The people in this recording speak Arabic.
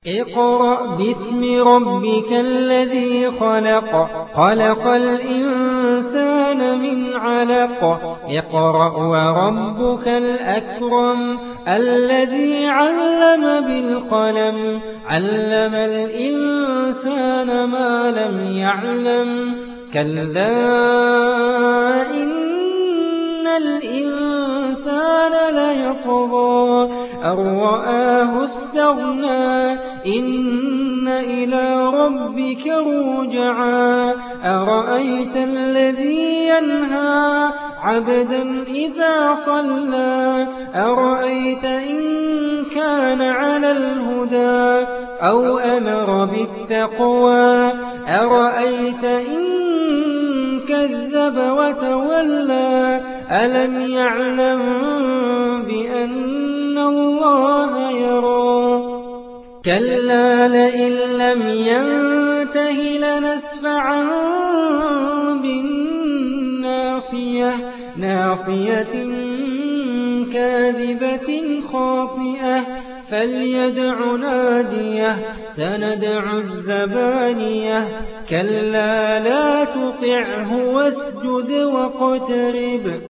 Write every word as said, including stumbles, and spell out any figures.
اقرأ باسم ربك الذي خلق خلق الإنسان من علق اقرأ وربك الأكرم الذي علم بالقلم علم الإنسان ما لم يعلم كلا إن الإنسان ليطغى أن رآه استغنى إن إلى ربك رجعا أرأيت الذي ينهى عبدا إذا صلى أرأيت إن كان على الهدى أو أمر بالتقوى أرأيت إن كذب وتولى ألم يعلم بأن الله يرى كلا لئن لم ينته لنسفعا بالناصية ناصية كاذبة خاطئة فليدع ناديه سندع الزبانية كلا لا تطعه واسجد واقترب